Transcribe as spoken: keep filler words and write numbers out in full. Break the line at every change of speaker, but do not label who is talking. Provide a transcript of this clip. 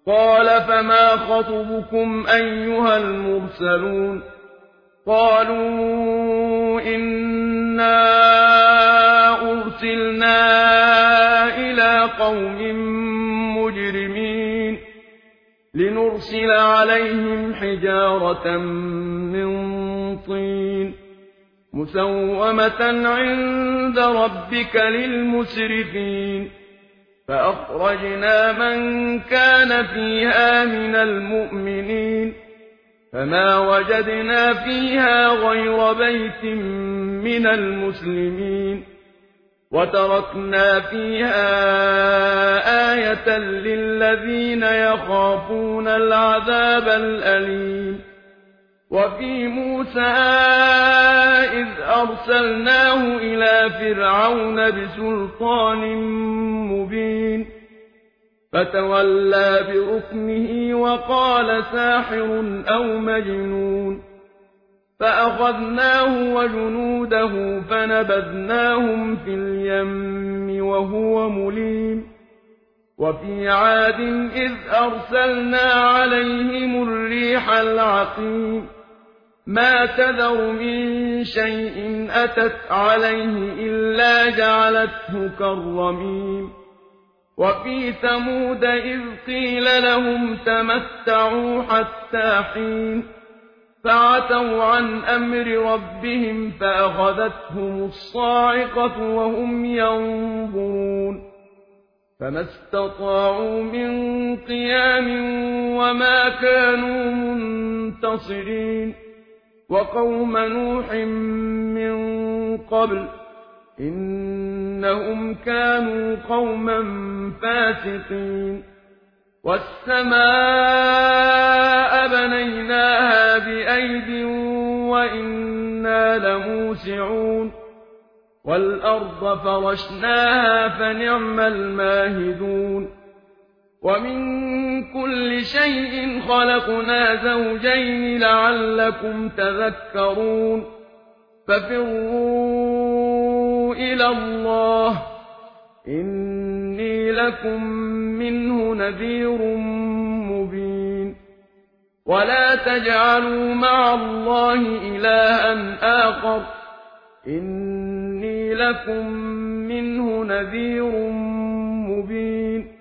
قال فما خطبكم أيها المرسلون قالوا إنا أرسلنا إلى قوم مجرمين لنرسل عليهم حجارة من طين مسومة عند ربك للمسرفين فأخرجنا من كان فيها من المؤمنين فما وجدنا فيها غير بيت من المسلمين وتركنا فيها آية للذين يخافون العذاب الأليم وفي موسى إذ أرسلناه إلى فرعون بسلطان مبين فتولى بركنه وقال ساحر أو مجنون فأخذناه وجنوده فنبذناهم في اليم وهو مليم وفي عاد إذ أرسلنا عليهم الريح العقيم ما تذر من شيء أتت عليه إلا جعلته كالرميم وفي ثمود إذ قيل لهم تمتعوا حتى حين فعتوا عن أمر ربهم فأخذتهم الصاعقة وهم ينظرون فما استطاعوا من قيام وما كانوا منتصرين وقوم نوح من قبل إنهم كانوا قوما فاسقين والسماء بنيناها بأيد وإنا لموسعون والأرض فرشناها فنعم الماهدون ومن كل شيء خلقنا زوجين لعلكم تذكرون ففروا إلى الله إني لكم منه نذير مبين ولا تجعلوا مع الله إلها آخر إني لكم منه نذير مبين